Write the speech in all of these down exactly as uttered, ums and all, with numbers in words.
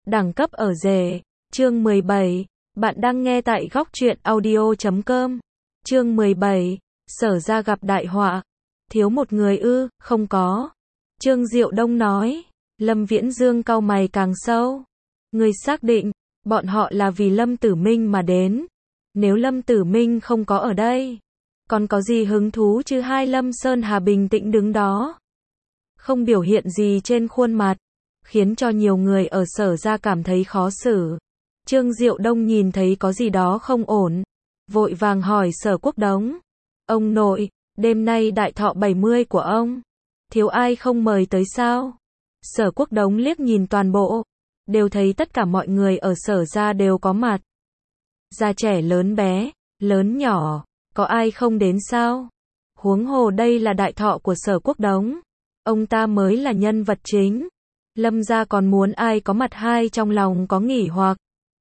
Đẳng cấp ở rể. Chương mười bảy. Bạn đang nghe tại góc truyện audio chấm com. Chương mười bảy. Sở ra gặp đại họa. Thiếu một người ư? Không có. Trương Diệu Đông nói. Lâm Viễn Dương cau mày càng sâu. Người xác định, bọn họ là vì Lâm Tử Minh mà đến. Nếu Lâm Tử Minh không có ở đây, còn có gì hứng thú chứ? Hai Lâm Sơn Hà bình tĩnh đứng đó, không biểu hiện gì trên khuôn mặt, khiến cho nhiều người ở Sở ra cảm thấy khó xử. Trương Diệu Đông nhìn thấy có gì đó không ổn, vội vàng hỏi Sở Quốc Đống. Ông nội, đêm nay đại thọ bảy mươi của ông, thiếu ai không mời tới sao? Sở Quốc Đống liếc nhìn toàn bộ, đều thấy tất cả mọi người ở Sở ra đều có mặt. Già trẻ lớn bé, lớn nhỏ, có ai không đến sao? Huống hồ đây là đại thọ của Sở Quốc Đống, ông ta mới là nhân vật chính. Lâm gia còn muốn ai có mặt? Hai trong lòng có nghỉ hoặc.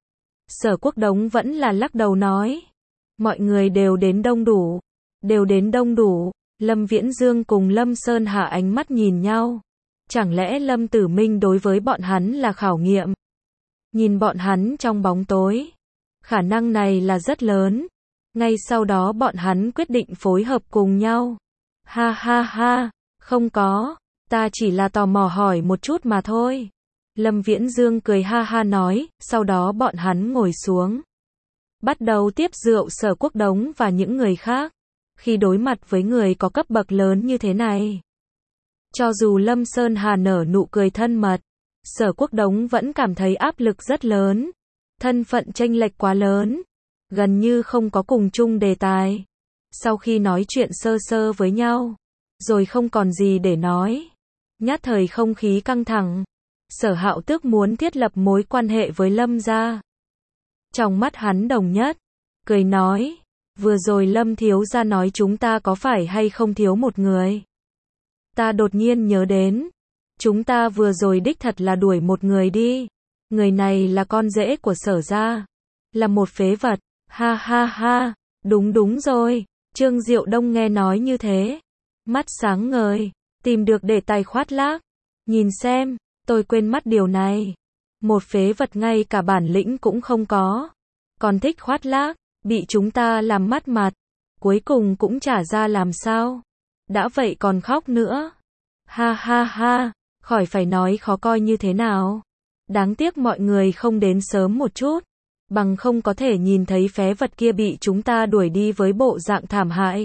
Sở Quốc Đống vẫn là lắc đầu nói. Mọi người đều đến đông đủ. Đều đến đông đủ. Lâm Viễn Dương cùng Lâm Sơn Hà ánh mắt nhìn nhau. Chẳng lẽ Lâm Tử Minh đối với bọn hắn là khảo nghiệm? Nhìn bọn hắn trong bóng tối, khả năng này là rất lớn. Ngay sau đó bọn hắn quyết định phối hợp cùng nhau. Ha ha ha, không có, ta chỉ là tò mò hỏi một chút mà thôi. Lâm Viễn Dương cười ha ha nói, sau đó bọn hắn ngồi xuống, bắt đầu tiếp rượu. Sở Quốc Đống và những người khác, khi đối mặt với người có cấp bậc lớn như thế này, cho dù Lâm Sơn Hà nở nụ cười thân mật, Sở Quốc Đống vẫn cảm thấy áp lực rất lớn. Thân phận chênh lệch quá lớn, gần như không có cùng chung đề tài. Sau khi nói chuyện sơ sơ với nhau, rồi không còn gì để nói. Nhát thời không khí căng thẳng, Sở Hạo Tước muốn thiết lập mối quan hệ với Lâm gia. Trong mắt hắn đồng nhất, cười nói, vừa rồi Lâm thiếu gia nói chúng ta có phải hay không thiếu một người? Ta đột nhiên nhớ đến, chúng ta vừa rồi đích thật là đuổi một người đi. Người này là con rể của Sở gia, là một phế vật. Ha ha ha, đúng đúng rồi. Trương Diệu Đông nghe nói như thế, mắt sáng ngời, tìm được đề tài khoác lác. Nhìn xem, tôi quên mất điều này. Một phế vật ngay cả bản lĩnh cũng không có, còn thích khoác lác, bị chúng ta làm mất mặt, cuối cùng cũng trả ra làm sao? Đã vậy còn khóc nữa. Ha ha ha, khỏi phải nói khó coi như thế nào. Đáng tiếc mọi người không đến sớm một chút, bằng không có thể nhìn thấy phế vật kia bị chúng ta đuổi đi với bộ dạng thảm hại.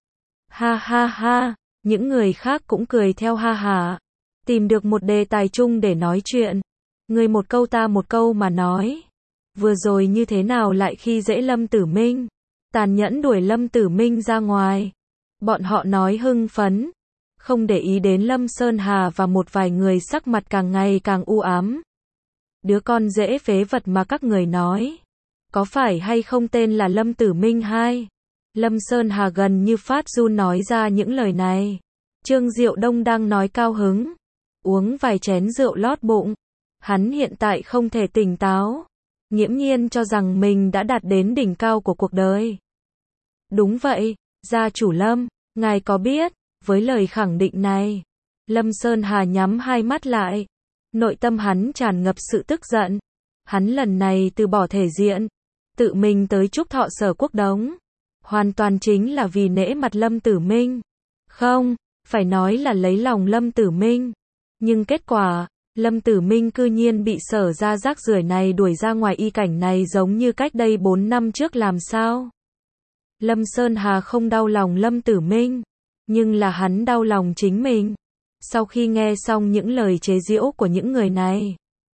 Ha ha ha, những người khác cũng cười theo ha hả, tìm được một đề tài chung để nói chuyện. Người một câu ta một câu mà nói. Vừa rồi như thế nào lại khi dễ Lâm Tử Minh, tàn nhẫn đuổi Lâm Tử Minh ra ngoài. Bọn họ nói hưng phấn, không để ý đến Lâm Sơn Hà và một vài người sắc mặt càng ngày càng u ám. Đứa con dễ phế vật mà các người nói, có phải hay không tên là Lâm Tử Minh hai? Lâm Sơn Hà gần như phát run nói ra những lời này. Trương Diệu Đông đang nói cao hứng, uống vài chén rượu lót bụng. Hắn hiện tại không thể tỉnh táo, nghiễm nhiên cho rằng mình đã đạt đến đỉnh cao của cuộc đời. Đúng vậy, gia chủ Lâm, ngài có biết, với lời khẳng định này, Lâm Sơn Hà nhắm hai mắt lại. Nội tâm hắn tràn ngập sự tức giận. Hắn lần này từ bỏ thể diện, tự mình tới chúc thọ Sở Quốc Đống, hoàn toàn chính là vì nể mặt Lâm Tử Minh. Không, phải nói là lấy lòng Lâm Tử Minh. Nhưng kết quả, Lâm Tử Minh cư nhiên bị Sở ra rác rưởi này đuổi ra ngoài. Y cảnh này giống như cách đây bốn năm trước làm sao? Lâm Sơn Hà không đau lòng Lâm Tử Minh, nhưng là hắn đau lòng chính mình. Sau khi nghe xong những lời chế giễu của những người này,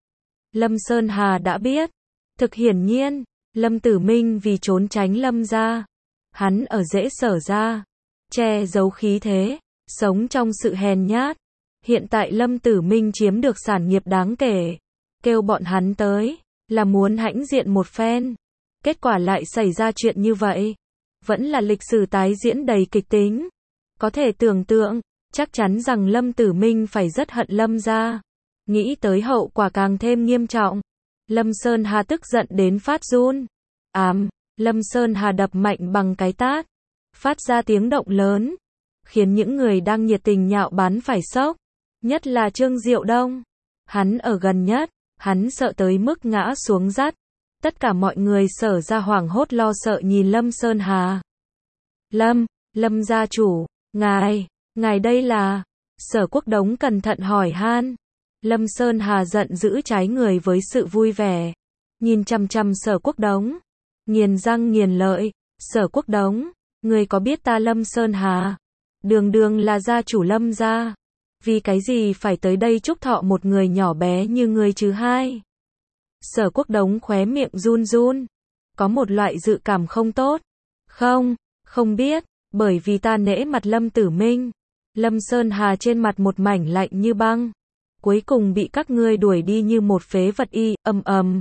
Lâm Sơn Hà đã biết, thực hiển nhiên, Lâm Tử Minh vì trốn tránh Lâm gia, hắn ở rễ Sở ra, che giấu khí thế, sống trong sự hèn nhát. Hiện tại Lâm Tử Minh chiếm được sản nghiệp đáng kể, kêu bọn hắn tới, là muốn hãnh diện một phen. Kết quả lại xảy ra chuyện như vậy, vẫn là lịch sử tái diễn đầy kịch tính. Có thể tưởng tượng, chắc chắn rằng Lâm Tử Minh phải rất hận Lâm gia. Nghĩ tới hậu quả càng thêm nghiêm trọng, Lâm Sơn Hà tức giận đến phát run. Ám, Lâm Sơn Hà đập mạnh bằng cái tát, phát ra tiếng động lớn, khiến những người đang nhiệt tình nhạo báng phải sốc, nhất là Trương Diệu Đông. Hắn ở gần nhất, Hắn sợ tới mức ngã xuống dắt. Tất cả mọi người Sở ra hoảng hốt lo sợ nhìn Lâm Sơn Hà. Lâm, Lâm gia chủ, ngài, ngài đây là... Sở Quốc Đống cẩn thận hỏi han. Lâm Sơn Hà giận dữ trái người với sự vui vẻ. Nhìn chằm chằm Sở Quốc Đống. Nghiền răng nghiền lợi. Sở Quốc Đống, người có biết ta Lâm Sơn Hà? Đường đường là gia chủ Lâm gia. Vì cái gì phải tới đây chúc thọ một người nhỏ bé như người chứ hai? Sở Quốc Đống khóe miệng run run. Có một loại dự cảm không tốt. Không, không biết, bởi vì ta nể mặt Lâm Tử Minh. Lâm Sơn Hà trên mặt một mảnh lạnh như băng. Cuối cùng bị các ngươi đuổi đi như một phế vật y, ầm ầm.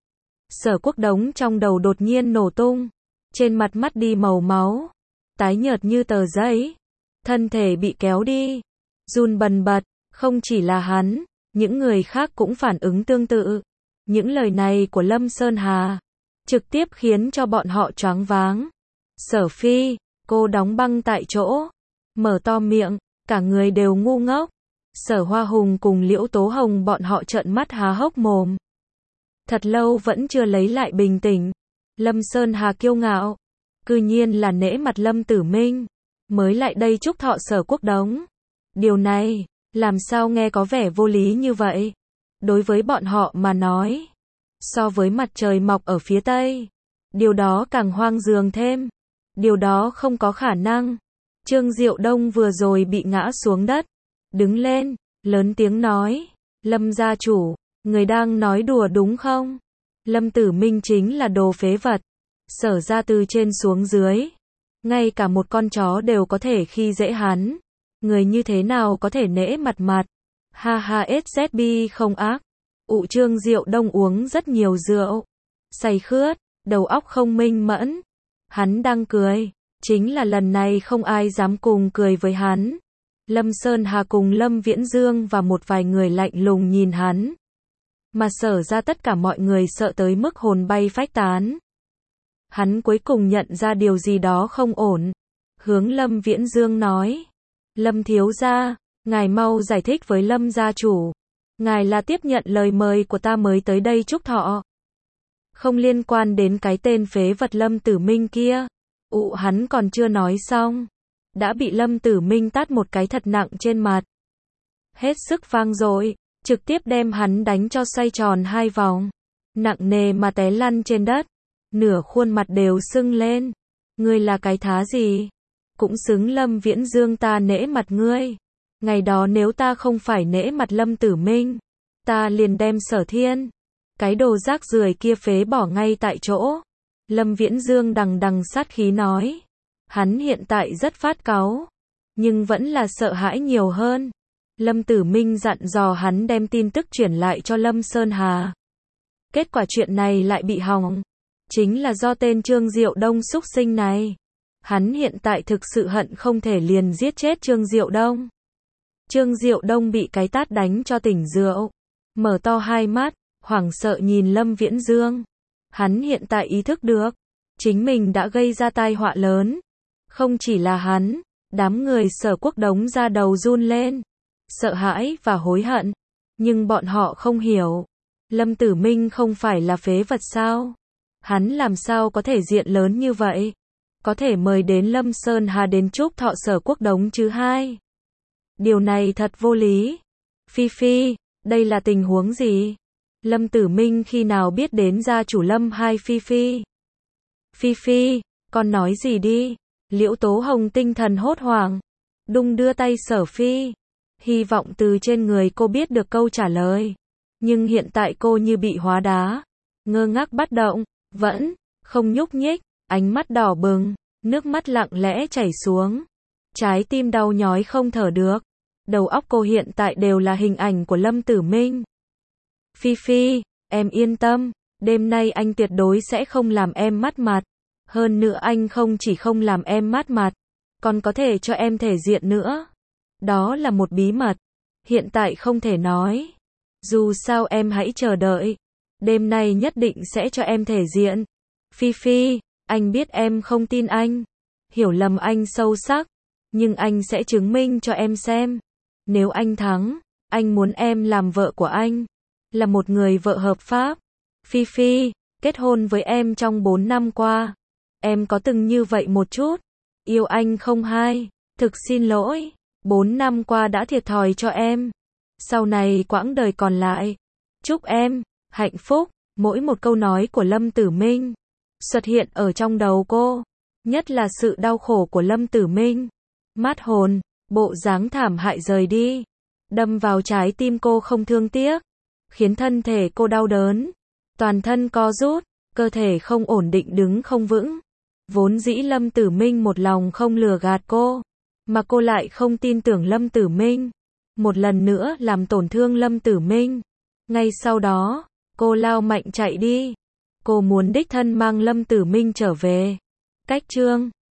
Sở Quốc Đống trong đầu đột nhiên nổ tung. Trên mặt mắt đi màu máu. Tái nhợt như tờ giấy. Thân thể bị kéo đi. Run bần bật, không chỉ là hắn, những người khác cũng phản ứng tương tự. Những lời này của Lâm Sơn Hà trực tiếp khiến cho bọn họ choáng váng. Sở Phi, cô đóng băng tại chỗ, mở to miệng, cả người đều ngu ngốc. Sở Hoa Hùng cùng Liễu Tố Hồng bọn họ trợn mắt há hốc mồm. Thật lâu vẫn chưa lấy lại bình tĩnh. Lâm Sơn Hà kiêu ngạo, cư nhiên là nể mặt Lâm Tử Minh, mới lại đây chúc thọ Sở Quốc Đống. Điều này, làm sao nghe có vẻ vô lý như vậy? Đối với bọn họ mà nói, so với mặt trời mọc ở phía Tây, điều đó càng hoang dường thêm. Điều đó không có khả năng. Trương Diệu Đông vừa rồi bị ngã xuống đất, đứng lên, lớn tiếng nói, Lâm gia chủ, người đang nói đùa đúng không? Lâm Tử Minh chính là đồ phế vật. Sở ra từ trên xuống dưới, ngay cả một con chó đều có thể khi dễ hắn. Người như thế nào có thể nể mặt mặt? Ha ha ét dét bê không ác. Ụ Trương Diệu Đông uống rất nhiều rượu, say khướt, đầu óc không minh mẫn. Hắn đang cười, chính là lần này không ai dám cùng cười với hắn. Lâm Sơn Hà cùng Lâm Viễn Dương và một vài người lạnh lùng nhìn hắn. Mà Sở ra tất cả mọi người sợ tới mức hồn bay phách tán. Hắn cuối cùng nhận ra điều gì đó không ổn. Hướng Lâm Viễn Dương nói, Lâm thiếu gia, ngài mau giải thích với Lâm gia chủ. Ngài là tiếp nhận lời mời của ta mới tới đây chúc thọ. Không liên quan đến cái tên phế vật Lâm Tử Minh kia. Ụ hắn còn chưa nói xong, đã bị Lâm Tử Minh tát một cái thật nặng trên mặt. Hết sức vang dội, trực tiếp đem hắn đánh cho xoay tròn hai vòng. Nặng nề mà té lăn trên đất. Nửa khuôn mặt đều sưng lên. Ngươi là cái thá gì? Cũng xứng Lâm Viễn Dương ta nể mặt ngươi. Ngày đó nếu ta không phải nể mặt Lâm Tử Minh, ta liền đem Sở Thiên, cái đồ rác rưởi kia phế bỏ ngay tại chỗ. Lâm Viễn Dương đằng đằng sát khí nói. Hắn hiện tại rất phát cáu, nhưng vẫn là sợ hãi nhiều hơn. Lâm Tử Minh dặn dò hắn đem tin tức chuyển lại cho Lâm Sơn Hà. Kết quả chuyện này lại bị hỏng. Chính là do tên Trương Diệu Đông xúc sinh này. Hắn hiện tại thực sự hận không thể liền giết chết Trương Diệu Đông. Trương Diệu Đông bị cái tát đánh cho tỉnh rượu, mở to hai mắt, hoảng sợ nhìn Lâm Viễn Dương. Hắn hiện tại ý thức được, chính mình đã gây ra tai họa lớn. Không chỉ là hắn, đám người Sở Quốc Đống ra đầu run lên, sợ hãi và hối hận. Nhưng bọn họ không hiểu, Lâm Tử Minh không phải là phế vật sao? Hắn làm sao có thể diện lớn như vậy? Có thể mời đến Lâm Sơn Hà đến chúc thọ Sở Quốc Đống chứ hai? Điều này thật vô lý. Phi Phi, đây là tình huống gì? Lâm Tử Minh khi nào biết đến gia chủ Lâm hai Phi Phi? Phi Phi, con nói gì đi? Liễu Tố Hồng tinh thần hốt hoảng, đung đưa tay Sở Phi, hy vọng từ trên người cô biết được câu trả lời. Nhưng hiện tại cô như bị hóa đá, ngơ ngác bất động, vẫn không nhúc nhích, ánh mắt đỏ bừng, nước mắt lặng lẽ chảy xuống. Trái tim đau nhói không thở được. Đầu óc cô hiện tại đều là hình ảnh của Lâm Tử Minh. Phi Phi, em yên tâm, đêm nay anh tuyệt đối sẽ không làm em mất mặt. Hơn nữa anh không chỉ không làm em mất mặt, còn có thể cho em thể diện nữa. Đó là một bí mật, hiện tại không thể nói. Dù sao em hãy chờ đợi, đêm nay nhất định sẽ cho em thể diện. Phi Phi, anh biết em không tin anh, hiểu lầm anh sâu sắc, nhưng anh sẽ chứng minh cho em xem. Nếu anh thắng, anh muốn em làm vợ của anh. là một người vợ hợp pháp. Phi Phi, kết hôn với em trong bốn năm qua. Em có từng như vậy một chút. Yêu anh không hai. Thực xin lỗi. Bốn năm qua đã thiệt thòi cho em. Sau này quãng đời còn lại. Chúc em hạnh phúc. Mỗi một câu nói của Lâm Tử Minh xuất hiện ở trong đầu cô. Nhất là sự đau khổ của Lâm Tử Minh. Mát hồn, bộ dáng thảm hại rời đi. Đâm vào trái tim cô không thương tiếc. Khiến thân thể cô đau đớn. Toàn thân co rút, cơ thể không ổn định đứng không vững. Vốn dĩ Lâm Tử Minh một lòng không lừa gạt cô. Mà cô lại không tin tưởng Lâm Tử Minh. Một lần nữa làm tổn thương Lâm Tử Minh. Ngay sau đó, cô lao mạnh chạy đi. Cô muốn đích thân mang Lâm Tử Minh trở về. Cách chương